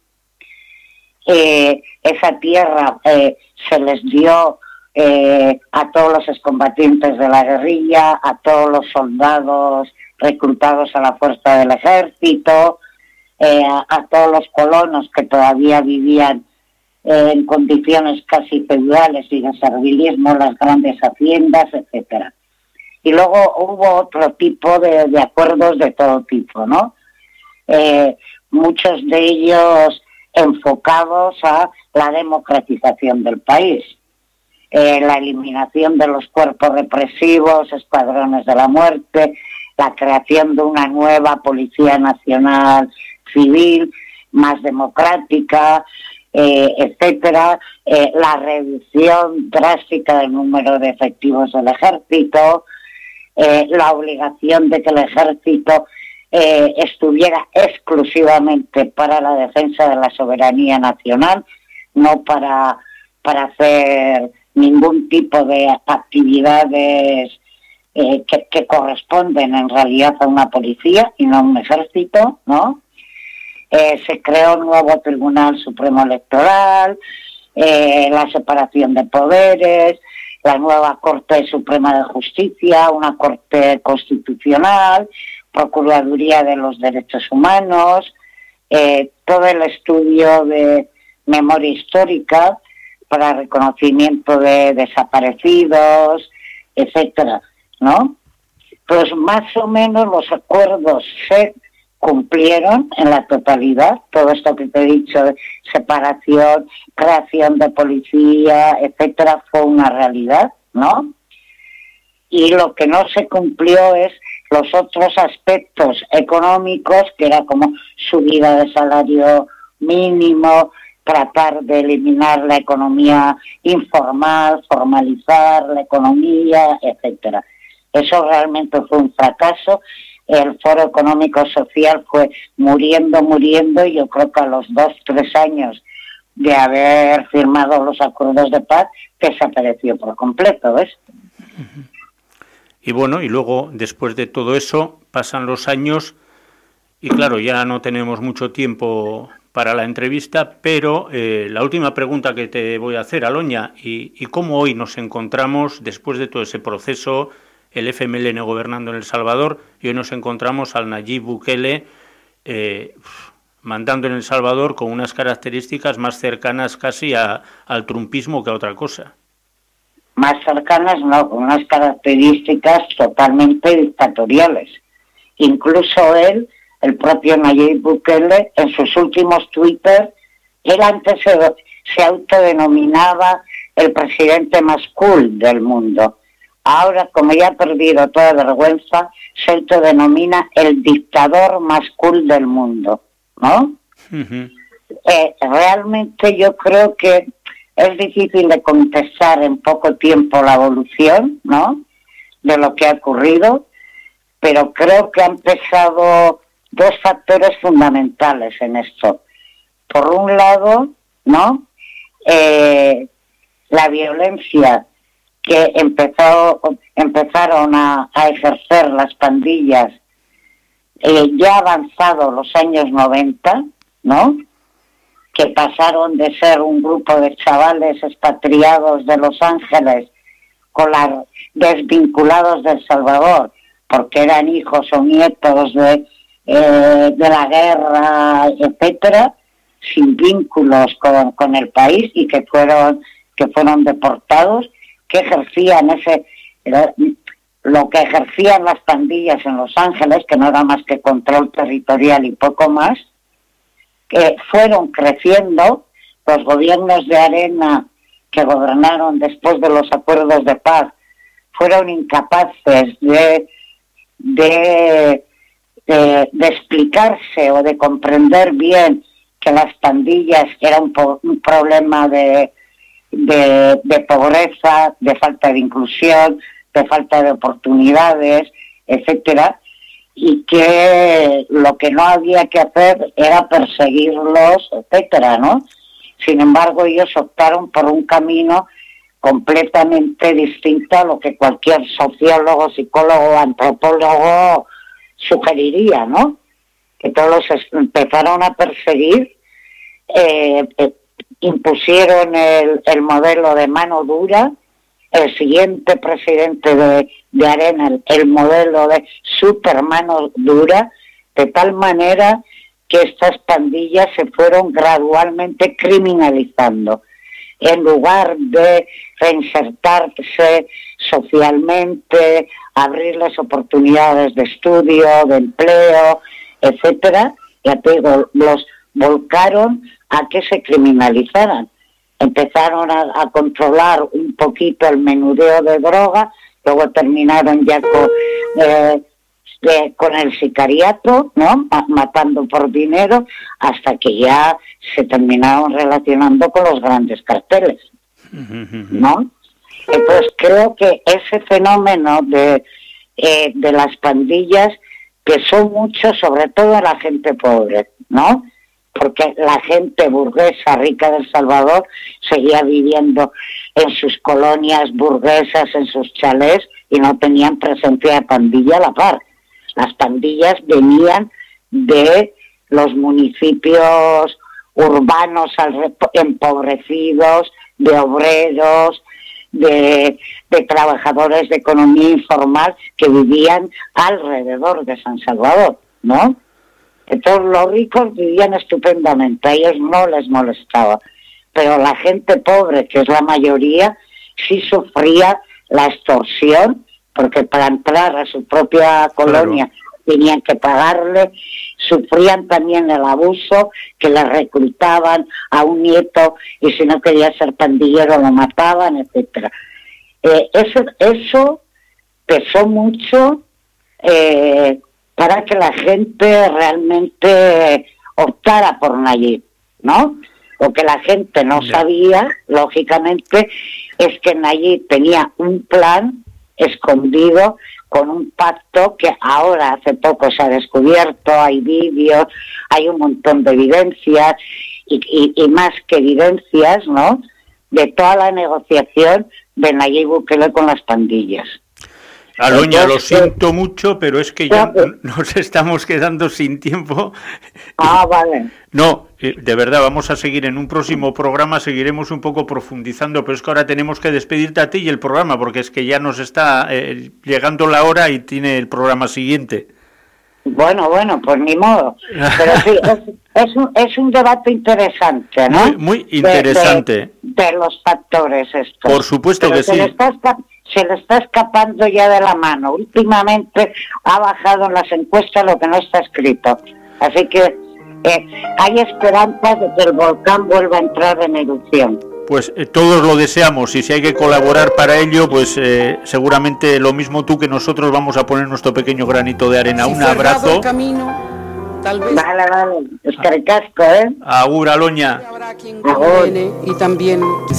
Eh, esa tierra eh, se les dio eh, a todos los excombatientes de la guerrilla, a todos los soldados reclutados a la fuerza del ejército, eh, a, a todos los colonos que todavía vivían eh, en condiciones casi feudales y de servilismo, las grandes haciendas, etcétera. Y luego hubo otro tipo de, de acuerdos de todo tipo, ¿no? Eh, muchos de ellos enfocados a la democratización del país, eh, la eliminación de los cuerpos represivos, escuadrones de la muerte, la creación de una nueva Policía Nacional Civil, más democrática, eh, etcétera, eh, la reducción drástica del número de efectivos del ejército, eh, la obligación de que el ejército eh, estuviera exclusivamente para la defensa de la soberanía nacional, no para, para hacer ningún tipo de actividades eh, que, que corresponden en realidad a una policía y no a un ejército, ¿no? Eh, se creó un nuevo Tribunal Supremo Electoral, eh, la separación de poderes, la nueva Corte Suprema de Justicia, una Corte Constitucional, Procuraduría de los Derechos Humanos, eh, todo el estudio de memoria histórica para reconocimiento de desaparecidos, etcétera, ¿no? Pues más o menos los acuerdos se cumplieron en la totalidad, todo esto que te he dicho, separación, creación de policía, etcétera, fue una realidad, ¿no? Y lo que no se cumplió es los otros aspectos económicos, que era como subida de salario mínimo, tratar de eliminar la economía informal, formalizar la economía, etcétera. Eso realmente fue un fracaso. El Foro Económico Social fue muriendo, muriendo, y yo creo que a los dos, tres años de haber firmado los acuerdos de paz, desapareció por completo, ¿ves? Y bueno, y luego, después de todo eso, pasan los años, y claro, ya no tenemos mucho tiempo para la entrevista, pero eh, la última pregunta que te voy a hacer, Aloña, y, y cómo hoy nos encontramos, después de todo ese proceso, el F M L N gobernando en El Salvador, y hoy nos encontramos al Nayib Bukele eh, mandando en El Salvador con unas características más cercanas casi a, al trumpismo que a otra cosa. Más cercanas no, con unas características totalmente dictatoriales. Incluso él, el propio Nayib Bukele, en sus últimos Twitter, él antes se, se autodenominaba el presidente más cool del mundo. ahora, como ya ha perdido toda vergüenza, se autodenomina el dictador más cool del mundo, ¿no? Uh-huh. Eh, realmente yo creo que es difícil de contestar en poco tiempo la evolución, ¿no?, de lo que ha ocurrido, pero creo que han pesado dos factores fundamentales en esto. Por un lado, ¿no?, eh, la violencia que empezó, empezaron a, a ejercer las pandillas eh, ya avanzado los años noventa, ¿no?, que pasaron de ser un grupo de chavales expatriados de Los Ángeles con la, desvinculados de El Salvador, porque eran hijos o nietos de, eh, de la guerra, etcétera, sin vínculos con, con el país, y que fueron que fueron deportados, que ejercían ese lo que ejercían las pandillas en Los Ángeles, que no era más que control territorial y poco más, que fueron creciendo. Los gobiernos de arena que gobernaron después de los acuerdos de paz fueron incapaces de de, de, de explicarse o de comprender bien que las pandillas eran un, po- un problema de, de, de pobreza, de falta de inclusión, de falta de oportunidades, etcétera, y que lo que no había que hacer era perseguirlos, etcétera, ¿no? Sin embargo, ellos optaron por un camino completamente distinto a lo que cualquier sociólogo, psicólogo, antropólogo sugeriría, ¿no? Que todos empezaron a perseguir, eh, eh, impusieron el, el modelo de mano dura. El siguiente presidente de, de Arena, el, el modelo de super mano dura, de tal manera que estas pandillas se fueron gradualmente criminalizando. En lugar de reinsertarse socialmente, abrirles oportunidades de estudio, de empleo, etcétera, ya te digo, los volcaron a que se criminalizaran. Empezaron a, a controlar un poquito el menudeo de droga, luego terminaron ya con, eh, eh, con el sicariato, ¿no?, matando por dinero, hasta que ya se terminaron relacionando con los grandes carteles, ¿no? Entonces creo que ese fenómeno de, eh, de las pandillas pesó mucho, sobre todo a la gente pobre, ¿no?, porque la gente burguesa rica de El Salvador seguía viviendo en sus colonias burguesas, en sus chalés, y no tenían presencia de pandilla a la par. Las pandillas venían de los municipios urbanos empobrecidos, de obreros, de, de trabajadores de economía informal que vivían alrededor de San Salvador, ¿no? Entonces los ricos vivían estupendamente, a ellos no les molestaba, pero la gente pobre, que es la mayoría, sí sufría la extorsión, porque para entrar a su propia colonia claro, tenían que pagarle. Sufrían también el abuso, que les reclutaban a un nieto y si no quería ser pandillero lo mataban, etcétera. Eh, eso, eso pesó mucho eh, para que la gente realmente optara por Nayib, ¿no? Lo que la gente no sabía, lógicamente, es que Nayib tenía un plan escondido con un pacto que ahora hace poco se ha descubierto, hay vídeos, hay un montón de evidencias y, y, y más que evidencias, ¿no?, de toda la negociación de Nayib Bukele con las pandillas. Aloña, lo siento mucho, pero es que ya nos estamos quedando sin tiempo. Ah, vale. No, de verdad, vamos a seguir en un próximo programa, seguiremos un poco profundizando, pero es que ahora tenemos que despedirte a ti y el programa, porque es que ya nos está eh, llegando la hora y tiene el programa siguiente. Bueno, bueno, pues ni modo. Pero sí, es, es, un, es un debate interesante, ¿no? Muy, muy interesante. De, de, de los factores estos. Por supuesto pero que se sí. Le está, se le está escapando ya de la mano. Últimamente ha bajado en las encuestas lo que no está escrito. Así que eh, hay esperanzas de que el volcán vuelva a entrar en erupción. Pues eh, todos lo deseamos, y si hay que colaborar para ello, pues eh, seguramente lo mismo tú que nosotros vamos a poner nuestro pequeño granito de arena. Si un abrazo. El camino, tal vez... Vale, vale, es que recasco, ¿eh? Agur, Aloña. Habrá quien conviene y también